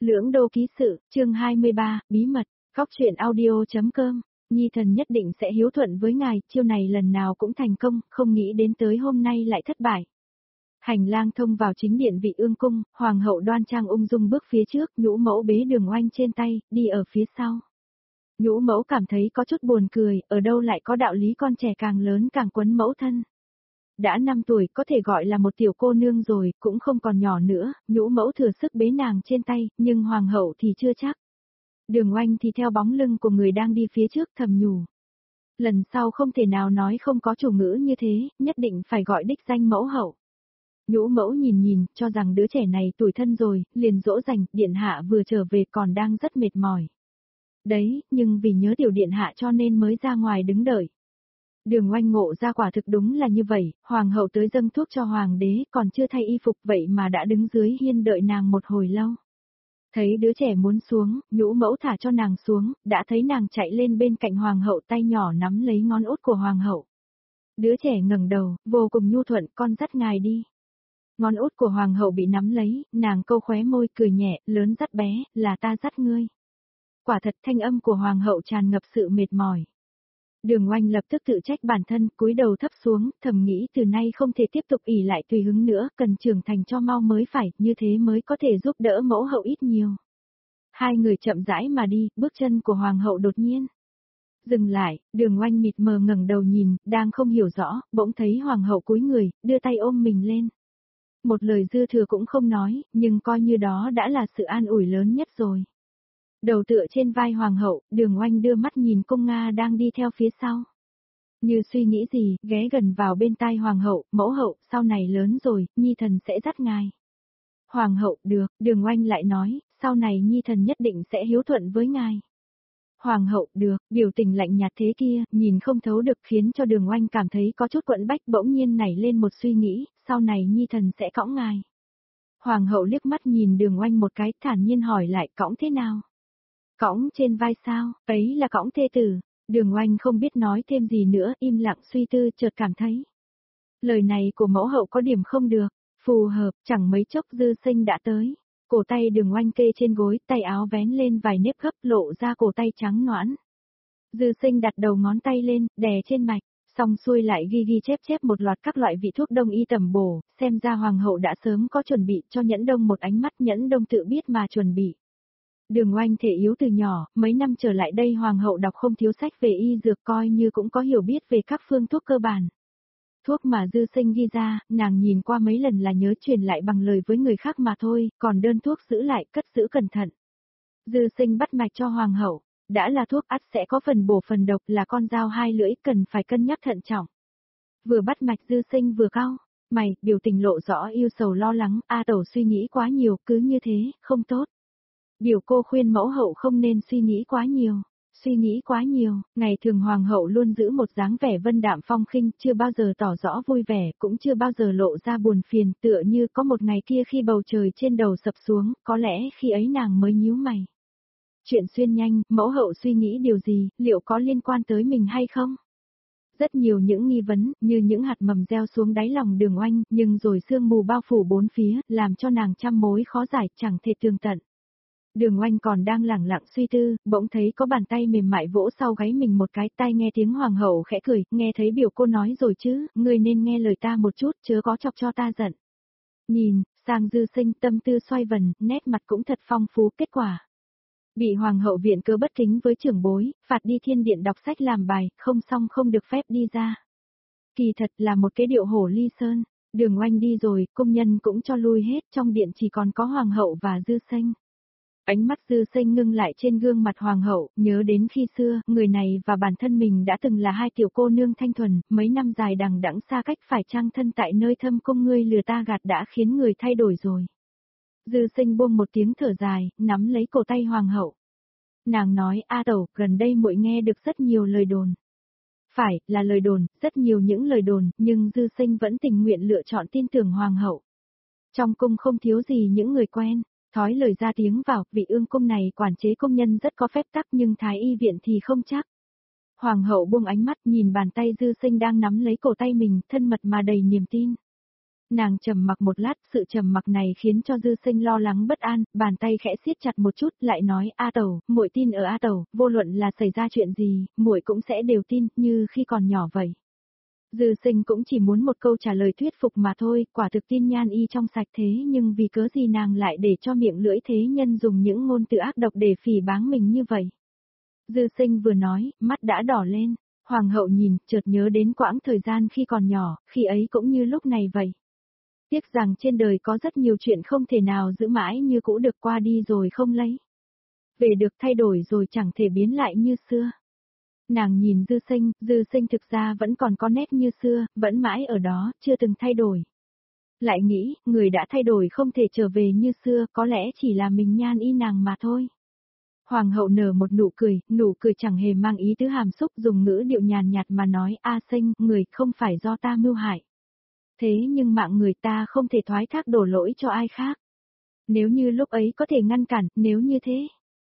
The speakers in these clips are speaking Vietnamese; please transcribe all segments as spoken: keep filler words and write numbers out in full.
Lưỡng đô ký sự, chương hai mươi ba, bí mật, góc truyện audio.com, Nhi thần nhất định sẽ hiếu thuận với ngài, chiêu này lần nào cũng thành công, không nghĩ đến tới hôm nay lại thất bại. Hành lang thông vào chính điện vị ương cung, hoàng hậu đoan trang ung dung bước phía trước, nhũ mẫu bế Đường Oanh trên tay, đi ở phía sau. Nhũ mẫu cảm thấy có chút buồn cười, ở đâu lại có đạo lý con trẻ càng lớn càng quấn mẫu thân. Đã năm tuổi có thể gọi là một tiểu cô nương rồi, cũng không còn nhỏ nữa, nhũ mẫu thừa sức bế nàng trên tay, nhưng hoàng hậu thì chưa chắc. Đường Oanh thì theo bóng lưng của người đang đi phía trước thầm nhủ. Lần sau không thể nào nói không có chủ ngữ như thế, nhất định phải gọi đích danh mẫu hậu. Nhũ mẫu nhìn nhìn, cho rằng đứa trẻ này tuổi thân rồi, liền dỗ dành, điện hạ vừa trở về còn đang rất mệt mỏi. Đấy, nhưng vì nhớ tiểu điện hạ cho nên mới ra ngoài đứng đợi. Đường Oanh ngộ ra quả thực đúng là như vậy, hoàng hậu tới dâng thuốc cho hoàng đế còn chưa thay y phục vậy mà đã đứng dưới hiên đợi nàng một hồi lâu. Thấy đứa trẻ muốn xuống, nhũ mẫu thả cho nàng xuống, đã thấy nàng chạy lên bên cạnh hoàng hậu tay nhỏ nắm lấy ngón út của hoàng hậu. Đứa trẻ ngẩng đầu, vô cùng nhu thuận, con dắt ngài đi. Ngón út của hoàng hậu bị nắm lấy, nàng câu khóe môi cười nhẹ, lớn dắt bé, là ta dắt ngươi. Quả thật thanh âm của hoàng hậu tràn ngập sự mệt mỏi. Đường Oanh lập tức tự trách bản thân, cúi đầu thấp xuống, thầm nghĩ từ nay không thể tiếp tục ỷ lại tùy hứng nữa, cần trưởng thành cho mau mới phải, như thế mới có thể giúp đỡ mẫu hậu ít nhiều. Hai người chậm rãi mà đi, bước chân của hoàng hậu đột nhiên dừng lại, Đường Oanh mịt mờ ngẩng đầu nhìn, đang không hiểu rõ, bỗng thấy hoàng hậu cúi người, đưa tay ôm mình lên. Một lời dư thừa cũng không nói, nhưng coi như đó đã là sự an ủi lớn nhất rồi. Đầu tựa trên vai hoàng hậu, Đường Oanh đưa mắt nhìn cung Nga đang đi theo phía sau. Như suy nghĩ gì, ghé gần vào bên tai hoàng hậu, mẫu hậu, sau này lớn rồi, Nhi thần sẽ dắt ngài. Hoàng hậu, được, Đường Oanh lại nói, sau này Nhi thần nhất định sẽ hiếu thuận với ngài. Hoàng hậu, được, biểu tình lạnh nhạt thế kia, nhìn không thấu được khiến cho Đường Oanh cảm thấy có chút quẫn bách, bỗng nhiên nảy lên một suy nghĩ, sau này Nhi thần sẽ cõng ngài. Hoàng hậu liếc mắt nhìn Đường Oanh một cái, thản nhiên hỏi lại, cõng thế nào? Cõng trên vai sao, ấy là cõng thê tử. Đường Oanh không biết nói thêm gì nữa, im lặng suy tư, chợt cảm thấy. Lời này của mẫu hậu có điểm không được, phù hợp, chẳng mấy chốc Dư Sinh đã tới. Cổ tay Đường Oanh kê trên gối, tay áo vén lên vài nếp gấp lộ ra cổ tay trắng nõn. Dư Sinh đặt đầu ngón tay lên, đè trên mạch, xong xuôi lại ghi ghi chép chép một loạt các loại vị thuốc đông y tầm bổ, xem ra hoàng hậu đã sớm có chuẩn bị cho Nhẫn Đông một ánh mắt, Nhẫn Đông tự biết mà chuẩn bị. Đường Oanh thể yếu từ nhỏ, mấy năm trở lại đây hoàng hậu đọc không thiếu sách về y dược, coi như cũng có hiểu biết về các phương thuốc cơ bản. Thuốc mà Dư Sinh ghi ra, nàng nhìn qua mấy lần là nhớ truyền lại bằng lời với người khác mà thôi, còn đơn thuốc giữ lại, cất giữ cẩn thận. Dư Sinh bắt mạch cho hoàng hậu, đã là thuốc ắt sẽ có phần bổ phần độc, là con dao hai lưỡi, cần phải cân nhắc thận trọng. Vừa bắt mạch Dư Sinh vừa cau mày, biểu tình lộ rõ yêu sầu lo lắng, a tẩu suy nghĩ quá nhiều, cứ như thế, không tốt. Biểu cô khuyên mẫu hậu không nên suy nghĩ quá nhiều, suy nghĩ quá nhiều, ngày thường hoàng hậu luôn giữ một dáng vẻ vân đạm phong khinh, chưa bao giờ tỏ rõ vui vẻ, cũng chưa bao giờ lộ ra buồn phiền, tựa như có một ngày kia khi bầu trời trên đầu sập xuống, có lẽ khi ấy nàng mới nhíu mày. Chuyện xuyên nhanh, mẫu hậu suy nghĩ điều gì, liệu có liên quan tới mình hay không? Rất nhiều những nghi vấn, như những hạt mầm gieo xuống đáy lòng Đường Oanh, nhưng rồi sương mù bao phủ bốn phía, làm cho nàng trăm mối khó giải, chẳng thể tường tận. Đường Oanh còn đang lẳng lặng suy tư, bỗng thấy có bàn tay mềm mại vỗ sau gáy mình một cái, tai nghe tiếng hoàng hậu khẽ cười, nghe thấy biểu cô nói rồi chứ, ngươi nên nghe lời ta một chút, chớ có chọc cho ta giận. Nhìn, sang Dư Sinh tâm tư xoay vần, nét mặt cũng thật phong phú, kết quả. Bị hoàng hậu viện cớ bất kính với trưởng bối, phạt đi thiên điện đọc sách làm bài, không xong không được phép đi ra. Kỳ thật là một cái điệu hổ ly sơn, Đường Oanh đi rồi, công nhân cũng cho lui hết, trong điện chỉ còn có hoàng hậu và Dư Sinh. Ánh mắt Dư Sinh ngưng lại trên gương mặt hoàng hậu, nhớ đến khi xưa, người này và bản thân mình đã từng là hai tiểu cô nương thanh thuần, mấy năm dài đằng đẵng xa cách, phải chăng thân tại nơi thâm cung ngươi lừa ta gạt đã khiến người thay đổi rồi. Dư Sinh buông một tiếng thở dài, nắm lấy cổ tay hoàng hậu. Nàng nói, a tẩu, gần đây muội nghe được rất nhiều lời đồn. Phải, là lời đồn, rất nhiều những lời đồn, nhưng Dư Sinh vẫn tình nguyện lựa chọn tin tưởng hoàng hậu. Trong cung không thiếu gì những người quen. Thói lời ra tiếng vào, vị ương cung này quản chế công nhân rất có phép tắc nhưng thái y viện thì không chắc. Hoàng hậu buông ánh mắt nhìn bàn tay Dư Sinh đang nắm lấy cổ tay mình, thân mật mà đầy niềm tin. Nàng trầm mặc một lát, sự trầm mặc này khiến cho Dư Sinh lo lắng bất an, bàn tay khẽ siết chặt một chút, lại nói: "A Tẩu, muội tin ở A Tẩu, vô luận là xảy ra chuyện gì, muội cũng sẽ đều tin, như khi còn nhỏ vậy." Dư Sinh cũng chỉ muốn một câu trả lời thuyết phục mà thôi, quả thực tin Nhan Y trong sạch thế nhưng vì cớ gì nàng lại để cho miệng lưỡi thế nhân dùng những ngôn từ ác độc để phỉ báng mình như vậy. Dư Sinh vừa nói, mắt đã đỏ lên, Hoàng hậu nhìn, chợt nhớ đến quãng thời gian khi còn nhỏ, khi ấy cũng như lúc này vậy. Tiếc rằng trên đời có rất nhiều chuyện không thể nào giữ mãi như cũ được, qua đi rồi không lấy về được, thay đổi rồi chẳng thể biến lại như xưa. Nàng nhìn Dư Sinh, Dư Sinh thực ra vẫn còn có nét như xưa, vẫn mãi ở đó, chưa từng thay đổi. Lại nghĩ, người đã thay đổi không thể trở về như xưa, có lẽ chỉ là mình Nhan Y nàng mà thôi. Hoàng hậu nở một nụ cười, nụ cười chẳng hề mang ý tứ hàm xúc, dùng ngữ điệu nhàn nhạt mà nói: "A Sinh, người không phải do ta mưu hại. Thế nhưng mạng người ta không thể thoái thác đổ lỗi cho ai khác. Nếu như lúc ấy có thể ngăn cản, nếu như thế,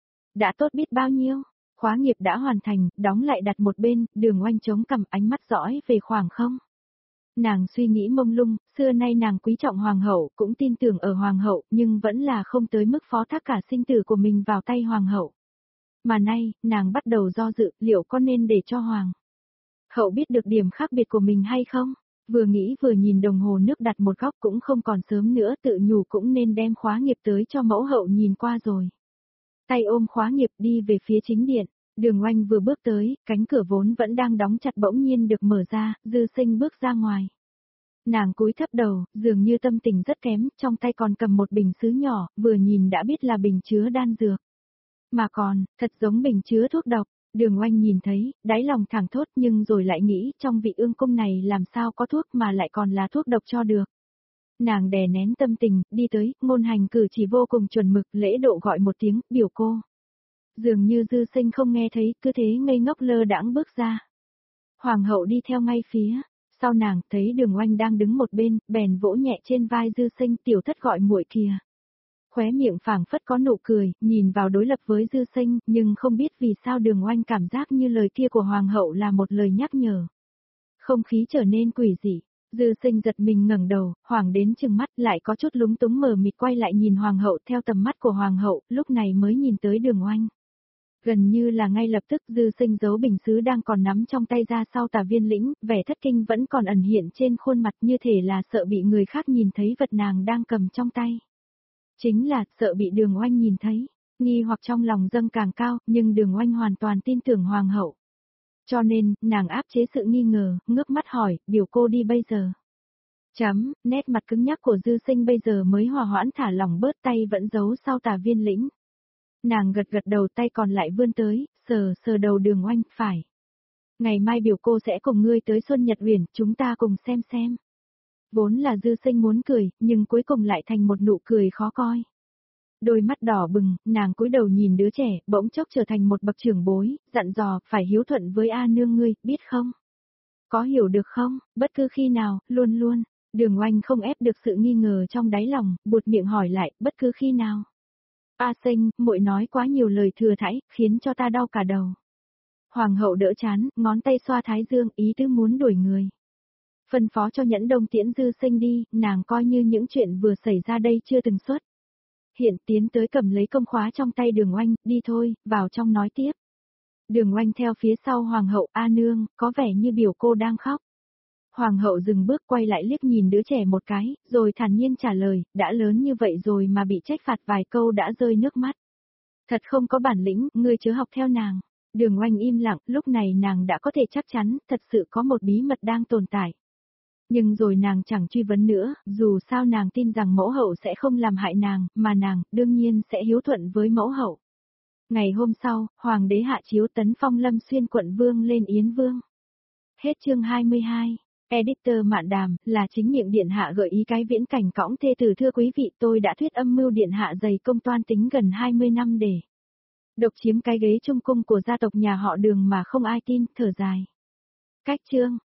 đã tốt biết bao nhiêu." Khóa nghiệp đã hoàn thành, đóng lại đặt một bên, Đường Oanh chống cằm, ánh mắt dõi về khoảng không. Nàng suy nghĩ mông lung, xưa nay nàng quý trọng hoàng hậu, cũng tin tưởng ở hoàng hậu, nhưng vẫn là không tới mức phó thác cả sinh tử của mình vào tay hoàng hậu. Mà nay, nàng bắt đầu do dự, liệu có nên để cho hoàng hậu biết được điểm khác biệt của mình hay không? Vừa nghĩ vừa nhìn đồng hồ nước đặt một góc, cũng không còn sớm nữa, tự nhủ cũng nên đem khóa nghiệp tới cho mẫu hậu nhìn qua rồi. Tay ôm khóa nghiệp đi về phía chính điện, Đường Oanh vừa bước tới, cánh cửa vốn vẫn đang đóng chặt bỗng nhiên được mở ra, Dư Sinh bước ra ngoài. Nàng cúi thấp đầu, dường như tâm tình rất kém, trong tay còn cầm một bình sứ nhỏ, vừa nhìn đã biết là bình chứa đan dược. Mà còn, thật giống bình chứa thuốc độc. Đường Oanh nhìn thấy, đáy lòng thẳng thốt, nhưng rồi lại nghĩ, trong vị ương cung này làm sao có thuốc mà lại còn là thuốc độc cho được. Nàng đè nén tâm tình, đi tới, ngôn hành cử chỉ vô cùng chuẩn mực, lễ độ gọi một tiếng, biểu cô. Dường như Dư Sinh không nghe thấy, cứ thế ngây ngốc lơ đãng bước ra. Hoàng hậu đi theo ngay phía sau nàng, thấy Đường Oanh đang đứng một bên, bèn vỗ nhẹ trên vai Dư Sinh: "Tiểu thất gọi muội kìa." Khóe miệng phảng phất có nụ cười, nhìn vào đối lập với Dư Sinh, nhưng không biết vì sao Đường Oanh cảm giác như lời kia của hoàng hậu là một lời nhắc nhở. Không khí trở nên quỷ dị. Dư Sinh giật mình ngẩng đầu, hoàng đến chừng mắt, lại có chút lúng túng mờ mịt quay lại nhìn hoàng hậu, theo tầm mắt của hoàng hậu, lúc này mới nhìn tới Đường Oanh. Gần như là ngay lập tức Dư Sinh giấu bình sứ đang còn nắm trong tay ra sau Tà Viên Lĩnh, vẻ thất kinh vẫn còn ẩn hiện trên khuôn mặt, như thể là sợ bị người khác nhìn thấy vật nàng đang cầm trong tay. Chính là sợ bị Đường Oanh nhìn thấy, nghi hoặc trong lòng dâng càng cao, nhưng Đường Oanh hoàn toàn tin tưởng hoàng hậu. Cho nên, nàng áp chế sự nghi ngờ, ngước mắt hỏi: "Biểu cô đi bây giờ?" Chấm, nét mặt cứng nhắc của Dư Sinh bây giờ mới hòa hoãn thả lỏng bớt, tay vẫn giấu sau Tà Viên Lĩnh. Nàng gật gật đầu, tay còn lại vươn tới, sờ sờ đầu Đường Oanh: "Phải. Ngày mai biểu cô sẽ cùng ngươi tới Xuân Nhật Uyển, chúng ta cùng xem xem." Vốn là Dư Sinh muốn cười, nhưng cuối cùng lại thành một nụ cười khó coi. Đôi mắt đỏ bừng, nàng cúi đầu nhìn đứa trẻ, bỗng chốc trở thành một bậc trưởng bối, dặn dò: "Phải hiếu thuận với A nương ngươi, biết không? Có hiểu được không? Bất cứ khi nào, luôn luôn." Đường Oanh không ép được sự nghi ngờ trong đáy lòng, buột miệng hỏi lại: "Bất cứ khi nào?" "A Sinh, muội nói quá nhiều lời thừa thãi, khiến cho ta đau cả đầu." Hoàng hậu đỡ chán, ngón tay xoa thái dương, ý tứ muốn đuổi người. Phân phó cho Nhẫn Đông tiễn Dư Sinh đi, nàng coi như những chuyện vừa xảy ra đây chưa từng xuất hiện, tiến tới cầm lấy công khóa trong tay Đường Oanh: "Đi thôi, vào trong nói tiếp." Đường Oanh theo phía sau hoàng hậu: "A nương, có vẻ như biểu cô đang khóc." Hoàng hậu dừng bước, quay lại liếc nhìn đứa trẻ một cái, rồi thản nhiên trả lời: "Đã lớn như vậy rồi mà bị trách phạt vài câu đã rơi nước mắt. Thật không có bản lĩnh, ngươi chớ học theo nàng." Đường Oanh im lặng, lúc này nàng đã có thể chắc chắn, thật sự có một bí mật đang tồn tại. Nhưng rồi nàng chẳng truy vấn nữa, dù sao nàng tin rằng mẫu hậu sẽ không làm hại nàng, mà nàng, đương nhiên sẽ hiếu thuận với mẫu hậu. Ngày hôm sau, hoàng đế hạ chiếu tấn phong Lâm Xuyên quận vương lên Yến Vương. Hết chương hai mươi hai. Editor Mạn Đàm, là chính miệng điện hạ gợi ý cái viễn cảnh cõng thê tử. Thưa quý vị, tôi đã thuyết âm mưu điện hạ dày công toan tính gần hai mươi năm để độc chiếm cái ghế trung cung của gia tộc nhà họ Đường mà không ai tin, thở dài. Cách chương.